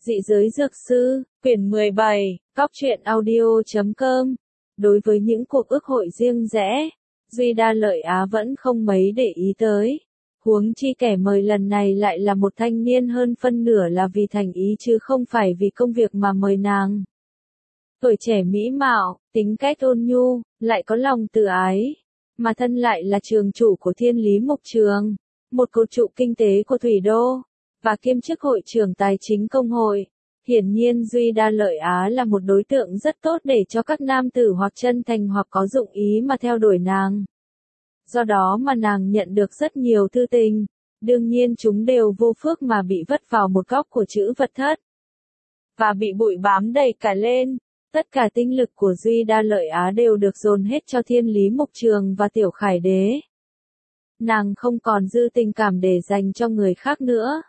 Dị giới dược sư, quyển 17, Cóc truyện audio.com. Đối với những cuộc ước hội riêng rẽ, Duy Đa Lợi Á vẫn không mấy để ý tới. Huống chi kẻ mời lần này lại là một thanh niên hơn phân nửa là vì thành ý chứ không phải vì công việc mà mời nàng. Tuổi trẻ mỹ mạo, tính cách ôn nhu, lại có lòng từ ái, mà thân lại là trường chủ của Thiên Lý Mục Trường, một cột trụ kinh tế của Thủy Đô, và kiêm chức hội trưởng tài chính công hội. Hiển nhiên Duy Đa Lợi Á là một đối tượng rất tốt để cho các nam tử hoặc chân thành hoặc có dụng ý mà theo đuổi nàng. Do đó mà nàng nhận được rất nhiều thư tình, đương nhiên chúng đều vô phước mà bị vất vào một góc của chữ vật thất. Và bị bụi bám đầy cả lên. Tất cả tinh lực của Duy Đa Lợi Á đều được dồn hết cho Thiên Lý Mục Trường và Tiểu Khải Đế. Nàng không còn dư tình cảm để dành cho người khác nữa.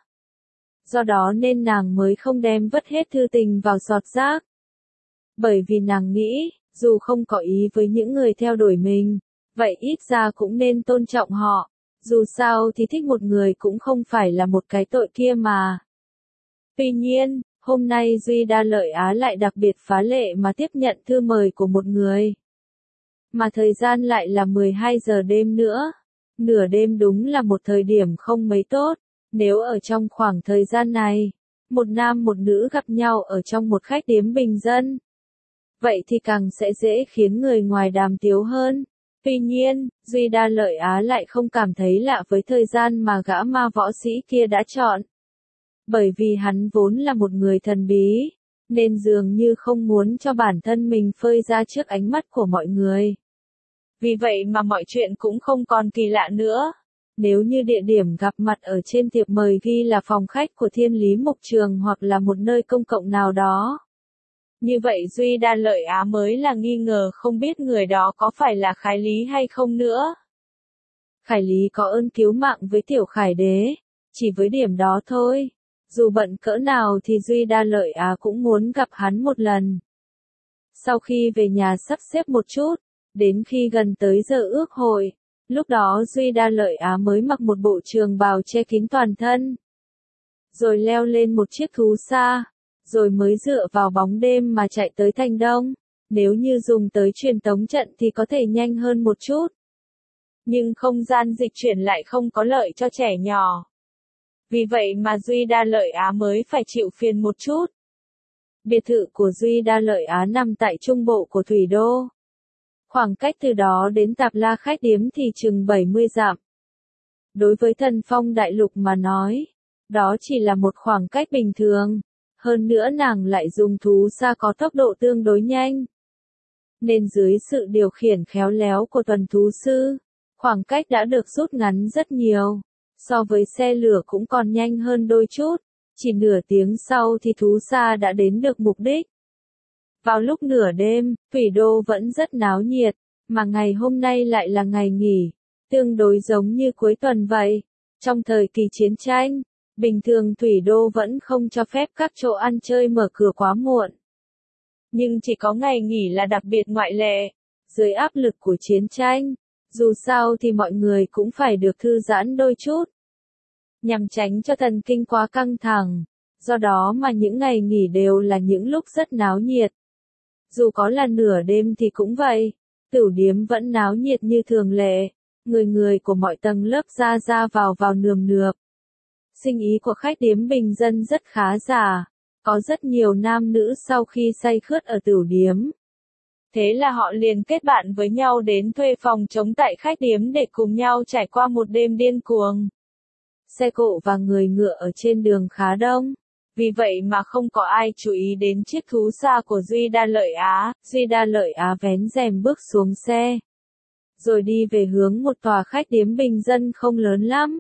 Do đó nên nàng mới không đem vứt hết thư tình vào giọt rác. Bởi vì nàng nghĩ, dù không có ý với những người theo đuổi mình, vậy ít ra cũng nên tôn trọng họ. Dù sao thì thích một người cũng không phải là một cái tội kia mà. Tuy nhiên, hôm nay Duy Đa Lợi Á lại đặc biệt phá lệ mà tiếp nhận thư mời của một người. Mà thời gian lại là 12 giờ đêm nữa. Nửa đêm đúng là một thời điểm không mấy tốt. Nếu ở trong khoảng thời gian này, một nam một nữ gặp nhau ở trong một khách điếm bình dân, vậy thì càng sẽ dễ khiến người ngoài đàm tiếu hơn. Tuy nhiên, Duy Đa Lợi Á lại không cảm thấy lạ với thời gian mà gã ma võ sĩ kia đã chọn. Bởi vì hắn vốn là một người thần bí, nên dường như không muốn cho bản thân mình phơi ra trước ánh mắt của mọi người. Vì vậy mà mọi chuyện cũng không còn kỳ lạ nữa. Nếu như địa điểm gặp mặt ở trên thiệp mời ghi là phòng khách của Thiên Lý Mục Trường hoặc là một nơi công cộng nào đó, như vậy Duy Đa Lợi Á mới là nghi ngờ không biết người đó có phải là Khải Lý hay không nữa. Khải Lý có ơn cứu mạng với Tiểu Khải Đế, chỉ với điểm đó thôi. Dù bận cỡ nào thì Duy Đa Lợi Á cũng muốn gặp hắn một lần. Sau khi về nhà sắp xếp một chút, đến khi gần tới giờ ước hội, lúc đó Duy Đa Lợi Á mới mặc một bộ trường bào che kín toàn thân. Rồi leo lên một chiếc thú xa, rồi mới dựa vào bóng đêm mà chạy tới thành Đông. Nếu như dùng tới truyền tống trận thì có thể nhanh hơn một chút. Nhưng không gian dịch chuyển lại không có lợi cho trẻ nhỏ. Vì vậy mà Duy Đa Lợi Á mới phải chịu phiền một chút. Biệt thự của Duy Đa Lợi Á nằm tại trung bộ của Thủy Đô. Khoảng cách từ đó đến Tạp La khách điếm thì chừng 70 dặm. Đối với Thần Phong Đại Lục mà nói, đó chỉ là một khoảng cách bình thường. Hơn nữa nàng lại dùng thú xa có tốc độ tương đối nhanh. Nên dưới sự điều khiển khéo léo của tuần thú sư, khoảng cách đã được rút ngắn rất nhiều. So với xe lửa cũng còn nhanh hơn đôi chút, chỉ nửa tiếng sau thì thú xa đã đến được mục đích. Vào lúc nửa đêm, Thủy Đô vẫn rất náo nhiệt, mà ngày hôm nay lại là ngày nghỉ, tương đối giống như cuối tuần vậy. Trong thời kỳ chiến tranh, bình thường Thủy Đô vẫn không cho phép các chỗ ăn chơi mở cửa quá muộn. Nhưng chỉ có ngày nghỉ là đặc biệt ngoại lệ. Dưới áp lực của chiến tranh, dù sao thì mọi người cũng phải được thư giãn đôi chút, nhằm tránh cho thần kinh quá căng thẳng. Do đó mà những ngày nghỉ đều là những lúc rất náo nhiệt. Dù có là nửa đêm thì cũng vậy, tửu điếm vẫn náo nhiệt như thường lệ, người của mọi tầng lớp ra vào nườm nượp. Sinh ý của khách điếm bình dân rất khá giả, có rất nhiều nam nữ sau khi say khướt ở tửu điếm. Thế là họ liền kết bạn với nhau đến thuê phòng trống tại khách điếm để cùng nhau trải qua một đêm điên cuồng. Xe cộ và người ngựa ở trên đường khá đông. Vì vậy mà không có ai chú ý đến chiếc thú xa của Duy Đa Lợi Á. Duy Đa Lợi Á vén rèm bước xuống xe, rồi đi về hướng một tòa khách điếm bình dân không lớn lắm.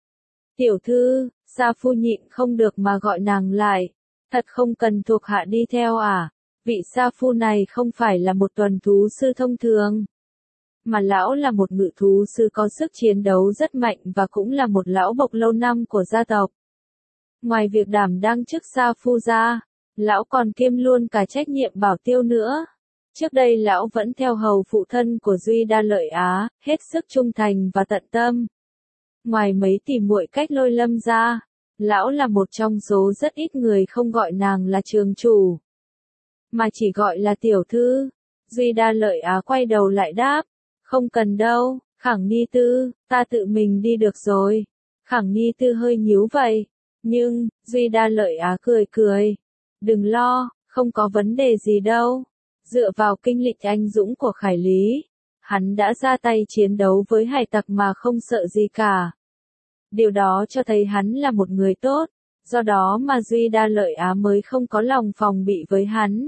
Tiểu thư, Sa Phu nhịn không được mà gọi nàng lại. Thật không cần thuộc hạ đi theo à? Vị Sa Phu này không phải là một tuần thú sư thông thường, mà lão là một ngự thú sư có sức chiến đấu rất mạnh và cũng là một lão bộc lâu năm của gia tộc. Ngoài việc đảm đang chức Sa Phu ra, lão còn kiêm luôn cả trách nhiệm bảo tiêu nữa. Trước đây lão vẫn theo hầu phụ thân của Duy Đa Lợi Á, hết sức trung thành và tận tâm. Ngoài mấy tỉ muội cách Lôi Lâm ra, Lão là một trong số rất ít người không gọi nàng là trường chủ, mà chỉ gọi là tiểu thư. Duy Đa Lợi Á quay đầu lại đáp, không cần đâu, Khẳng Ni Tư, ta tự mình đi được rồi. Khẳng Ni Tư hơi nhíu vậy, nhưng, Duy Đa Lợi Á cười cười. Đừng lo, không có vấn đề gì đâu. Dựa vào kinh lịch anh dũng của Khải Lý, hắn đã ra tay chiến đấu với hải tặc mà không sợ gì cả. Điều đó cho thấy hắn là một người tốt, do đó mà Duy Đa Lợi Á mới không có lòng phòng bị với hắn.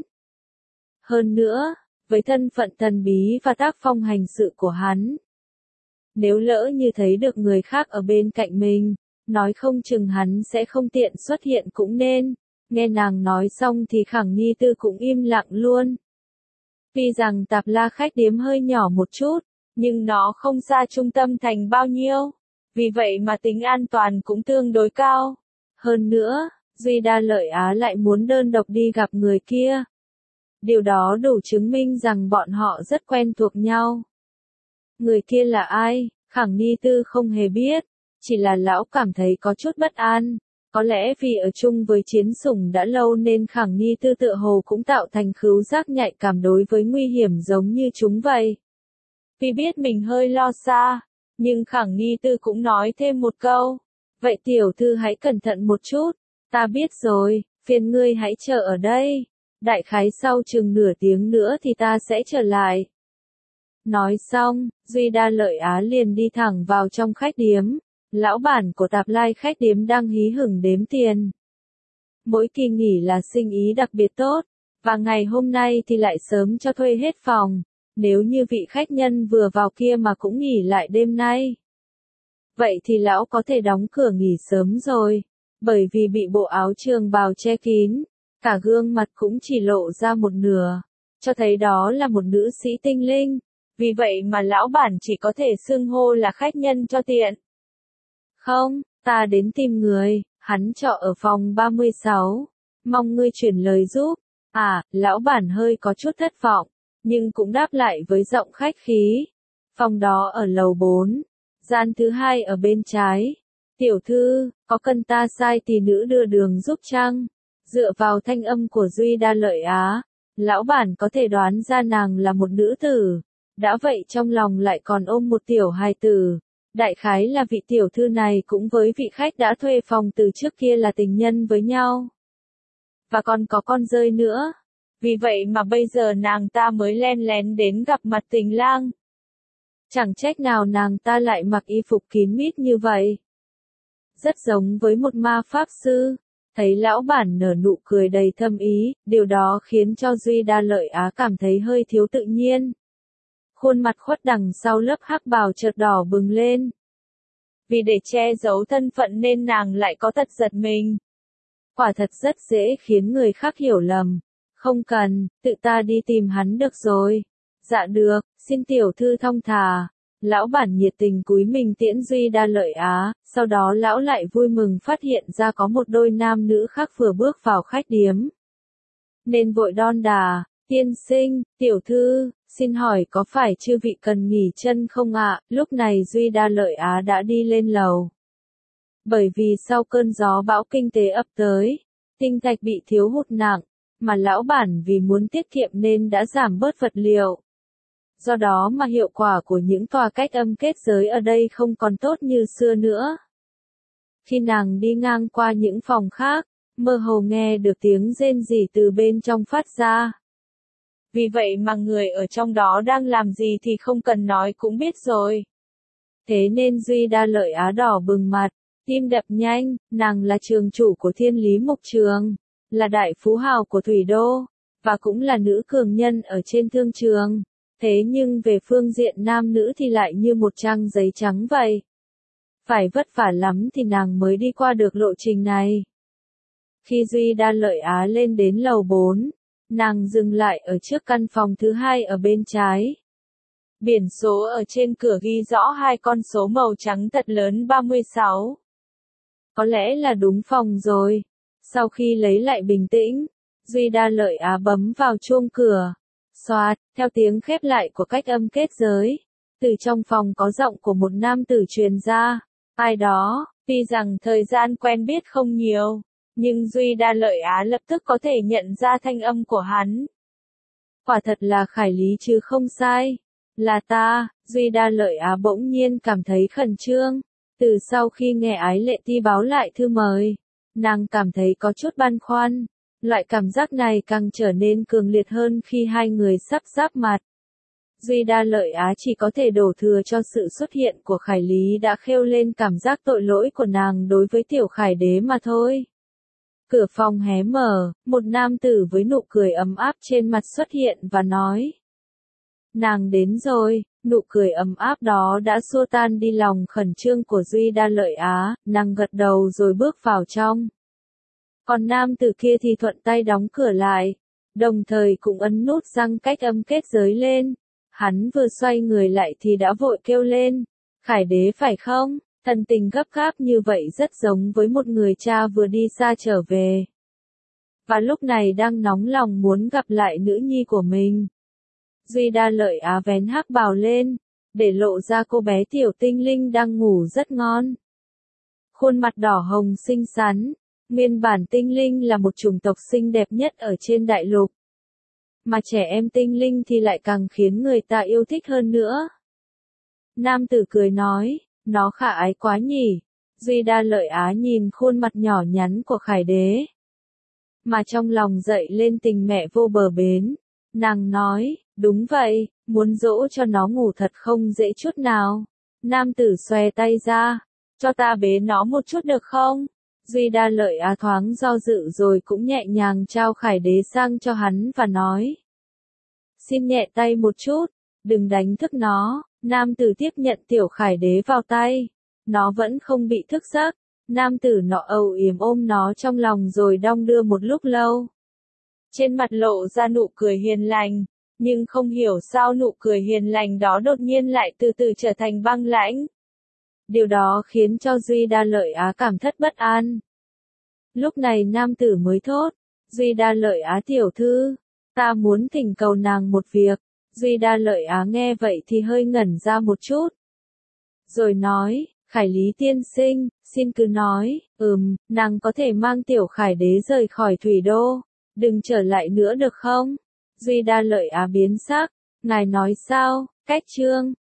Hơn nữa, với thân phận thần bí và tác phong hành sự của hắn, nếu lỡ như thấy được người khác ở bên cạnh mình, nói không chừng hắn sẽ không tiện xuất hiện cũng nên. Nghe nàng nói xong thì Khẳng Ni Tư cũng im lặng luôn. Tuy rằng Tạp La khách điếm hơi nhỏ một chút, nhưng nó không xa trung tâm thành bao nhiêu, vì vậy mà tính an toàn cũng tương đối cao. Hơn nữa, Duy Đa Lợi Á lại muốn đơn độc đi gặp người kia. Điều đó đủ chứng minh rằng bọn họ rất quen thuộc nhau. Người kia là ai? Khẳng Ni Tư không hề biết, chỉ là lão cảm thấy có chút bất an. Có lẽ vì ở chung với Chiến Sủng đã lâu nên Khẳng Ni Tư tựa hồ cũng tạo thành khứu giác nhạy cảm đối với nguy hiểm giống như chúng vậy. Vì biết mình hơi lo xa, nhưng Khẳng Ni Tư cũng nói thêm một câu. Vậy tiểu thư hãy cẩn thận một chút, ta biết rồi, phiền ngươi hãy chờ ở đây. Đại khái sau chừng nửa tiếng nữa thì ta sẽ trở lại. Nói xong, Duy Đa Lợi Á liền đi thẳng vào trong khách điếm. Lão bản của Tạp Lai khách điếm đang hí hửng đếm tiền. Mỗi kỳ nghỉ là sinh ý đặc biệt tốt, và ngày hôm nay thì lại sớm cho thuê hết phòng. Nếu như vị khách nhân vừa vào kia mà cũng nghỉ lại đêm nay, vậy thì lão có thể đóng cửa nghỉ sớm rồi, bởi vì bị bộ áo trường bào che kín, cả gương mặt cũng chỉ lộ ra một nửa, cho thấy đó là một nữ sĩ tinh linh. Vì vậy mà lão bản chỉ có thể xưng hô là khách nhân cho tiện. Không, ta đến tìm người, hắn trọ ở phòng 36. Mong ngươi chuyển lời giúp. À, lão bản hơi có chút thất vọng, nhưng cũng đáp lại với giọng khách khí. Phòng đó ở lầu 4, gian thứ 2 ở bên trái. Tiểu thư, có cần ta sai tỷ nữ đưa đường giúp chăng? Dựa vào thanh âm của Duy Đa Lợi Á, lão bản có thể đoán ra nàng là một nữ tử. Đã vậy trong lòng lại còn ôm một tiểu hài tử. Đại khái là vị tiểu thư này cũng với vị khách đã thuê phòng từ trước kia là tình nhân với nhau. Và còn có con dơi nữa. Vì vậy mà bây giờ nàng ta mới len lén đến gặp mặt tình lang. Chẳng trách nào nàng ta lại mặc y phục kín mít như vậy. Rất giống với một ma pháp sư. Thấy lão bản nở nụ cười đầy thâm ý, điều đó khiến cho Duy Đa Lợi Á cảm thấy hơi thiếu tự nhiên. Khuôn mặt khuất đằng sau lớp hắc bào chợt đỏ bừng lên. Vì để che giấu thân phận nên nàng lại có tật giật mình. Quả thật rất dễ khiến người khác hiểu lầm. Không cần, tự ta đi tìm hắn được rồi. Dạ được, xin tiểu thư thong thả. Lão bản nhiệt tình cúi mình tiễn Duy Đa Lợi Á, sau đó lão lại vui mừng phát hiện ra có một đôi nam nữ khác vừa bước vào khách điếm. Nên vội đon đà, tiên sinh, tiểu thư, xin hỏi có phải chư vị cần nghỉ chân không ạ? Lúc này Duy Đa Lợi Á đã đi lên lầu. Bởi vì sau cơn gió bão kinh tế ập tới, tinh thạch bị thiếu hụt nặng, mà lão bản vì muốn tiết kiệm nên đã giảm bớt vật liệu. Do đó mà hiệu quả của những tòa cách âm kết giới ở đây không còn tốt như xưa nữa. Khi nàng đi ngang qua những phòng khác, mơ hồ nghe được tiếng rên rỉ từ bên trong phát ra. Vì vậy mà người ở trong đó đang làm gì thì không cần nói cũng biết rồi. Thế nên Duy Đa Lợi Á đỏ bừng mặt, tim đập nhanh, nàng là trường chủ của Thiên Lý Mục Trường, là đại phú hào của Thủy Đô, và cũng là nữ cường nhân ở trên thương trường. Thế nhưng về phương diện nam nữ thì lại như một trang giấy trắng vậy. Phải vất vả lắm thì nàng mới đi qua được lộ trình này. Khi Duy Đa Lợi Á lên đến lầu 4, nàng dừng lại ở trước căn phòng thứ 2 ở bên trái. Biển số ở trên cửa ghi rõ hai con số màu trắng thật lớn 36. Có lẽ là đúng phòng rồi. Sau khi lấy lại bình tĩnh, Duy Đa Lợi Á bấm vào chuông cửa. Xoạt, theo tiếng khép lại của cách âm kết giới. Từ trong phòng có giọng của một nam tử truyền ra. Ai đó, Tuy rằng thời gian quen biết không nhiều, nhưng Duy Đa Lợi Á lập tức có thể nhận ra thanh âm của hắn. Quả thật là Khải Lý chứ không sai. Là ta, Duy Đa Lợi Á bỗng nhiên cảm thấy khẩn trương. Từ sau khi nghe Ái Lệ Ti báo lại thư mời, nàng cảm thấy có chút băn khoăn. Loại cảm giác này càng trở nên cường liệt hơn khi hai người sắp giáp mặt. Duy Đa Lợi Á chỉ có thể đổ thừa cho sự xuất hiện của Khải Lý đã khêu lên cảm giác tội lỗi của nàng đối với tiểu Khải Đế mà thôi. Cửa phòng hé mở, một nam tử với nụ cười ấm áp trên mặt xuất hiện và nói. Nàng đến rồi, nụ cười ấm áp đó đã xua tan đi lòng khẩn trương của Duy Đa Lợi Á, nàng gật đầu rồi bước vào trong. Còn nam tử kia thì thuận tay đóng cửa lại, đồng thời cũng ấn nút răng cách âm kết giới lên. Hắn vừa xoay người lại thì đã vội kêu lên, Khải Đế phải không? Thần tình gấp gáp như vậy rất giống với một người cha vừa đi xa trở về. Và lúc này đang nóng lòng muốn gặp lại nữ nhi của mình. Duy Đa Lợi Á vén hắc bào lên, để lộ ra cô bé tiểu tinh linh đang ngủ rất ngon. Khuôn mặt đỏ hồng xinh xắn, nguyên bản tinh linh là một chủng tộc xinh đẹp nhất ở trên đại lục. Mà trẻ em tinh linh thì lại càng khiến người ta yêu thích hơn nữa. Nam tử cười nói, nó khả ái quá nhỉ. Duy Đa Lợi Á nhìn khuôn mặt nhỏ nhắn của Khải Đế, mà trong lòng dậy lên tình mẹ vô bờ bến. Nàng nói, đúng vậy, muốn dỗ cho nó ngủ thật không dễ chút nào. Nam tử xòe tay ra, cho ta bế nó một chút được không? Duy Đa Lợi Á thoáng do dự rồi cũng nhẹ nhàng trao Khải Đế sang cho hắn và nói. Xin nhẹ tay một chút, đừng đánh thức nó. Nam tử tiếp nhận tiểu Khải Đế vào tay. Nó vẫn không bị thức giấc. Nam tử nọ âu yếm ôm nó trong lòng rồi đong đưa một lúc lâu. Trên mặt lộ ra nụ cười hiền lành, nhưng không hiểu sao nụ cười hiền lành đó đột nhiên lại từ từ trở thành băng lãnh. Điều đó khiến cho Duy Đa Lợi Á cảm thất bất an. Lúc này nam tử mới thốt, Duy Đa Lợi Á tiểu thư, ta muốn thỉnh cầu nàng một việc. Duy Đa Lợi Á nghe vậy thì hơi ngẩn ra một chút. Rồi nói, Khải Lý tiên sinh, xin cứ nói, nàng có thể mang tiểu Khải Đế rời khỏi thủy đô, đừng trở lại nữa được không? Duy Đa Lợi Á biến sắc, ngài nói sao? Cách chương